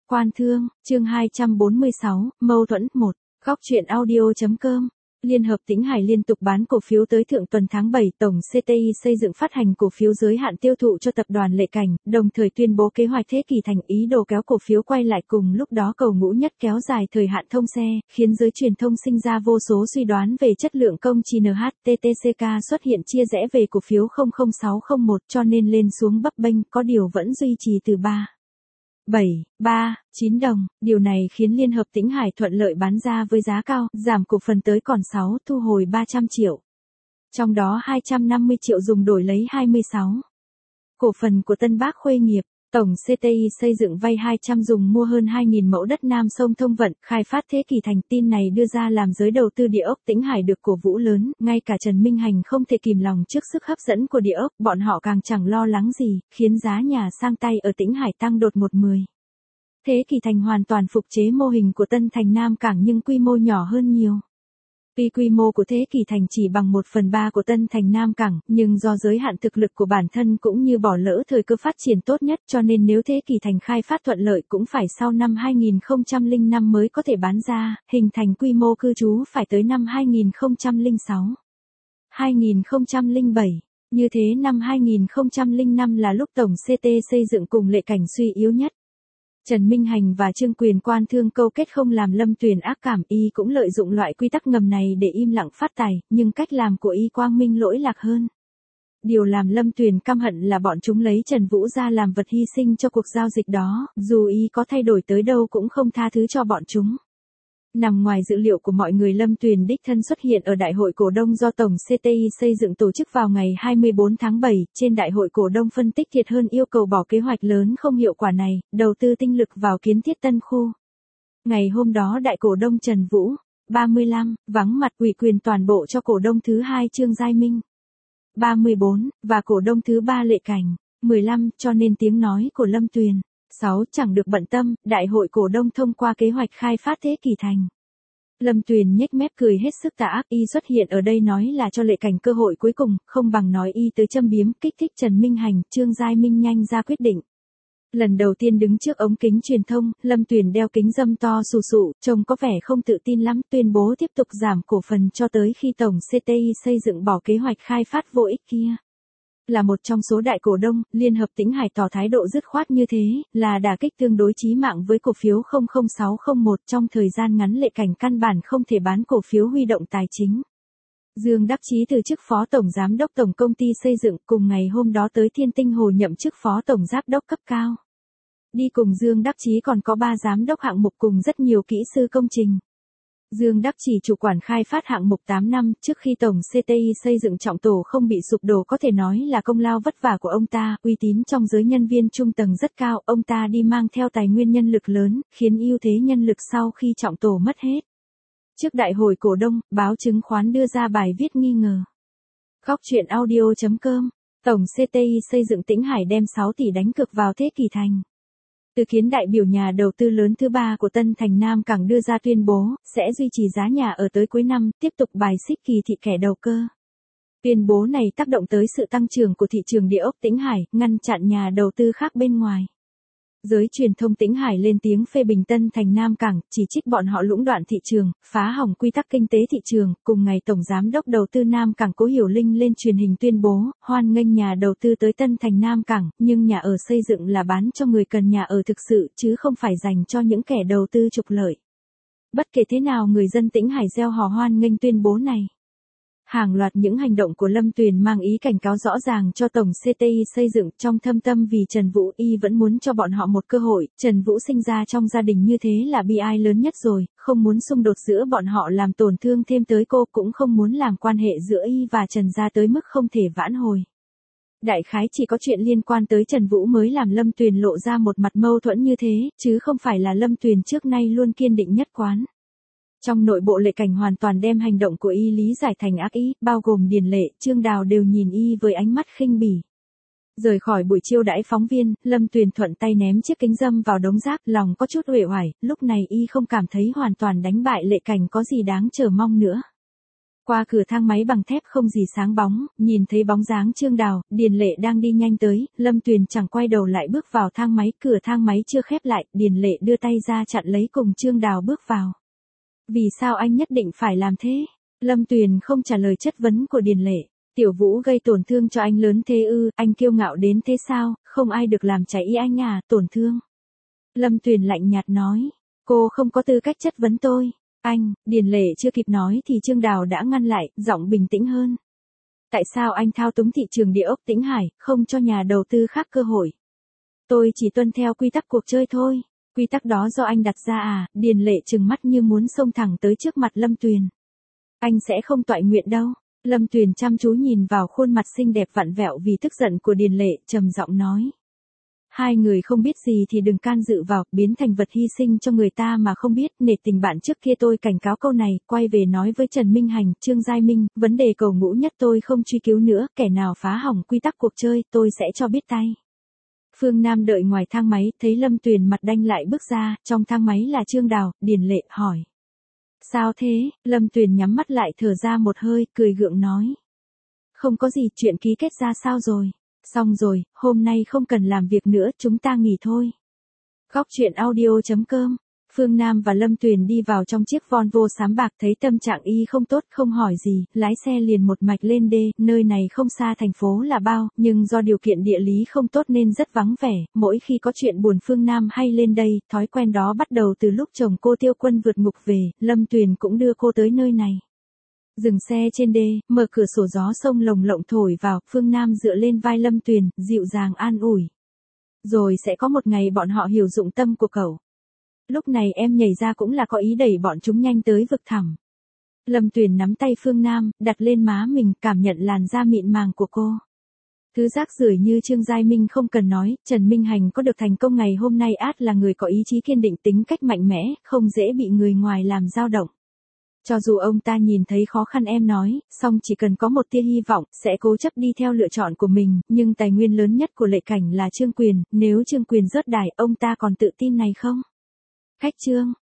Quan Thương, chương 246, mâu thuẫn 1, góc truyện audio.com. Liên hợp Tĩnh Hải liên tục bán cổ phiếu tới thượng tuần tháng 7, tổng CTI xây dựng phát hành cổ phiếu giới hạn tiêu thụ cho tập đoàn Lệ Cảnh, đồng thời tuyên bố kế hoạch thế kỷ thành ý đồ kéo cổ phiếu quay lại, cùng lúc đó cầu ngũ nhất kéo dài thời hạn thông xe, khiến giới truyền thông sinh ra vô số suy đoán về chất lượng công ty NHTTCK xuất hiện chia rẽ về cổ phiếu 00601, cho nên lên xuống bấp bênh, có điều vẫn duy trì từ 3,9 đồng, điều này khiến Liên hợp Tĩnh Hải thuận lợi bán ra với giá cao, giảm cổ phần tới còn 6, thu hồi 300 triệu. Trong đó 250 triệu dùng đổi lấy 26 cổ phần của Tân Bác Khuê Nghiệp. Tổng CTI xây dựng vay 200 dùng mua hơn 2.000 mẫu đất Nam Sông Thông Vận, khai phát thế kỷ thành. Tin này đưa ra làm giới đầu tư địa ốc Tĩnh Hải được cổ vũ lớn, ngay cả Trần Minh Hành không thể kìm lòng trước sức hấp dẫn của địa ốc, bọn họ càng chẳng lo lắng gì, khiến giá nhà sang tay ở Tĩnh Hải tăng đột ngột 10. Thế kỷ thành hoàn toàn phục chế mô hình của Tân Thành Nam Cảng nhưng quy mô nhỏ hơn nhiều. Tuy quy mô của Thế kỷ thành chỉ bằng 1/3 của Tân Thành Nam Cảng, nhưng do giới hạn thực lực của bản thân cũng như bỏ lỡ thời cơ phát triển tốt nhất, cho nên nếu Thế kỷ thành khai phát thuận lợi cũng phải sau năm 2005 mới có thể bán ra, hình thành quy mô cư trú phải tới năm 2006, 2007. Như thế năm 2005 là lúc tổng CT xây dựng cùng Lệ Cảnh suy yếu nhất. Trần Minh Hành và Trương Quyền Quan Thương câu kết không làm Lâm Tuyền ác cảm, y cũng lợi dụng loại quy tắc ngầm này để im lặng phát tài, nhưng cách làm của y quang minh lỗi lạc hơn. Điều làm Lâm Tuyền căm hận là bọn chúng lấy Trần Vũ ra làm vật hy sinh cho cuộc giao dịch đó, dù y có thay đổi tới đâu cũng không tha thứ cho bọn chúng. Nằm ngoài dự liệu của mọi người, Lâm Tuyền đích thân xuất hiện ở đại hội cổ đông do tổng CTI xây dựng tổ chức vào ngày 24 tháng 7, trên đại hội cổ đông phân tích thiệt hơn yêu cầu bỏ kế hoạch lớn không hiệu quả này, đầu tư tinh lực vào kiến thiết tân khu. Ngày hôm đó đại cổ đông Trần Vũ, 35, vắng mặt, ủy quyền toàn bộ cho cổ đông thứ 2 Trương Giai Minh, 34, và cổ đông thứ 3 Lệ Cảnh, 15, cho nên tiếng nói của Lâm Tuyền 6 chẳng được bận tâm, đại hội cổ đông thông qua kế hoạch khai phát Thế kỷ thành. Lâm Tuyền nhếch mép cười hết sức tà ác, y xuất hiện ở đây nói là cho Lệ Cảnh cơ hội cuối cùng, không bằng nói y tới châm biếm, kích thích Trần Minh Hành, Trương Giai Minh nhanh ra quyết định. Lần đầu tiên đứng trước ống kính truyền thông, Lâm Tuyền đeo kính râm to xù xụ, trông có vẻ không tự tin lắm, tuyên bố tiếp tục giảm cổ phần cho tới khi tổng CTI xây dựng bỏ kế hoạch khai phát vô ích kia. Là một trong số đại cổ đông, Liên hợp Tĩnh Hải tỏ thái độ dứt khoát như thế, là đả kích tương đối chí mạng với cổ phiếu 00601. Trong thời gian ngắn Lệ Cảnh căn bản không thể bán cổ phiếu huy động tài chính. Dương Đắc Chí từ chức phó tổng giám đốc tổng công ty xây dựng, cùng ngày hôm đó tới Thiên Tinh Hồ nhậm chức phó tổng giám đốc cấp cao. Đi cùng Dương Đắc Chí còn có 3 giám đốc hạng mục cùng rất nhiều kỹ sư công trình. Dương Đắc Chỉ chủ quản khai phát hạng mục 8 năm, trước khi tổng CTI xây dựng trọng tổ không bị sụp đổ có thể nói là công lao vất vả của ông ta, uy tín trong giới nhân viên trung tầng rất cao, ông ta đi mang theo tài nguyên nhân lực lớn, khiến ưu thế nhân lực sau khi trọng tổ mất hết. Trước đại hội cổ đông, báo chứng khoán đưa ra bài viết nghi ngờ. Góc truyện audio.com, tổng CTI xây dựng Tĩnh Hải đem 6 tỷ đánh cược vào Thế kỷ thành. Từ khiến đại biểu nhà đầu tư lớn thứ 3 của Tân Thành Nam Cảng đưa ra tuyên bố, sẽ duy trì giá nhà ở tới cuối năm, tiếp tục bài xích kỳ thị kẻ đầu cơ. Tuyên bố này tác động tới sự tăng trưởng của thị trường địa ốc Tĩnh Hải, ngăn chặn nhà đầu tư khác bên ngoài. Giới truyền thông Tĩnh Hải lên tiếng phê bình Tân Thành Nam Cảng, chỉ trích bọn họ lũng đoạn thị trường, phá hỏng quy tắc kinh tế thị trường. Cùng ngày Tổng Giám đốc Đầu tư Nam Cảng Cố Hiểu Linh lên truyền hình tuyên bố, hoan nghênh nhà đầu tư tới Tân Thành Nam Cảng, nhưng nhà ở xây dựng là bán cho người cần nhà ở thực sự, chứ không phải dành cho những kẻ đầu tư trục lợi. Bất kể thế nào, người dân Tĩnh Hải reo hò hoan nghênh tuyên bố này. Hàng loạt những hành động của Lâm Tuyền mang ý cảnh cáo rõ ràng cho tổng CTI xây dựng. Trong thâm tâm vì Trần Vũ, y vẫn muốn cho bọn họ một cơ hội. Trần Vũ sinh ra trong gia đình như thế là bi ai lớn nhất rồi, không muốn xung đột giữa bọn họ làm tổn thương thêm tới cô, cũng không muốn làm quan hệ giữa y và Trần gia tới mức không thể vãn hồi. Đại khái chỉ có chuyện liên quan tới Trần Vũ mới làm Lâm Tuyền lộ ra một mặt mâu thuẫn như thế, chứ không phải là Lâm Tuyền trước nay luôn kiên định nhất quán. Trong nội bộ Lệ Cảnh hoàn toàn đem hành động của y lý giải thành ác ý, bao gồm Điền Lệ, Trương Đào đều nhìn y với ánh mắt khinh bỉ. Rời khỏi buổi chiêu đãi phóng viên, Lâm Tuyền thuận tay ném chiếc kính râm vào đống rác, lòng có chút uể oải, lúc này y không cảm thấy hoàn toàn đánh bại Lệ Cảnh có gì đáng chờ mong nữa. Qua cửa thang máy bằng thép không gì sáng bóng, nhìn thấy bóng dáng Trương Đào, Điền Lệ đang đi nhanh tới, Lâm Tuyền chẳng quay đầu lại bước vào thang máy, cửa thang máy chưa khép lại, Điền Lệ đưa tay ra chặn lấy cùng Trương Đào bước vào. Vì sao anh nhất định phải làm thế? Lâm Tuyền không trả lời chất vấn của Điền Lệ. Tiểu Vũ gây tổn thương cho anh lớn thế ư, anh kiêu ngạo đến thế sao, không ai được làm trái ý anh à, tổn thương. Lâm Tuyền lạnh nhạt nói, cô không có tư cách chất vấn tôi. Anh, Điền Lệ chưa kịp nói thì Trương Đào đã ngăn lại, giọng bình tĩnh hơn. Tại sao anh thao túng thị trường địa ốc Tĩnh Hải, không cho nhà đầu tư khác cơ hội? Tôi chỉ tuân theo quy tắc cuộc chơi thôi. Quy tắc đó do anh đặt ra à? Điền Lệ trừng mắt như muốn xông thẳng tới trước mặt Lâm Tuyền. Anh sẽ không toại nguyện đâu. Lâm Tuyền chăm chú nhìn vào khuôn mặt xinh đẹp vặn vẹo vì tức giận của Điền Lệ, trầm giọng nói. Hai người không biết gì thì đừng can dự vào, biến thành vật hy sinh cho người ta mà không biết, nể tình bạn trước kia tôi cảnh cáo câu này, quay về nói với Trần Minh Hành, Trương Giai Minh, vấn đề cầu ngũ nhất tôi không truy cứu nữa, kẻ nào phá hỏng quy tắc cuộc chơi, tôi sẽ cho biết tay. Phương Nam đợi ngoài thang máy, thấy Lâm Tuyền mặt đanh lại bước ra, trong thang máy là Trương Đào, Điền Lệ hỏi. Sao thế? Lâm Tuyền nhắm mắt lại thở ra một hơi, cười gượng nói. Không có gì, chuyện ký kết ra sao rồi? Xong rồi, hôm nay không cần làm việc nữa, chúng ta nghỉ thôi. Góc truyện audio.com. Phương Nam và Lâm Tuyền đi vào trong chiếc Volvo xám bạc, thấy tâm trạng y không tốt, không hỏi gì, lái xe liền một mạch lên đê, nơi này không xa thành phố là bao, nhưng do điều kiện địa lý không tốt nên rất vắng vẻ, mỗi khi có chuyện buồn Phương Nam hay lên đây, thói quen đó bắt đầu từ lúc chồng cô Tiêu Quân vượt ngục về, Lâm Tuyền cũng đưa cô tới nơi này. Dừng xe trên đê, mở cửa sổ gió sông lồng lộng thổi vào, Phương Nam dựa lên vai Lâm Tuyền, dịu dàng an ủi. Rồi sẽ có một ngày bọn họ hiểu dụng tâm của cậu. Lúc này em nhảy ra cũng là có ý đẩy bọn chúng nhanh tới vực thẳm. Lâm Tuyền nắm tay Phương Nam, đặt lên má mình, cảm nhận làn da mịn màng của cô. Thứ rác rưởi như Trương Giai Minh không cần nói, Trần Minh Hành có được thành công ngày hôm nay át là người có ý chí kiên định, tính cách mạnh mẽ, không dễ bị người ngoài làm dao động. Cho dù ông ta nhìn thấy khó khăn em nói, song chỉ cần có một tia hy vọng, sẽ cố chấp đi theo lựa chọn của mình, nhưng tài nguyên lớn nhất của Lệ Cảnh là Trương Quyền, nếu Trương Quyền rớt đài, ông ta còn tự tin này không? Khách Trương.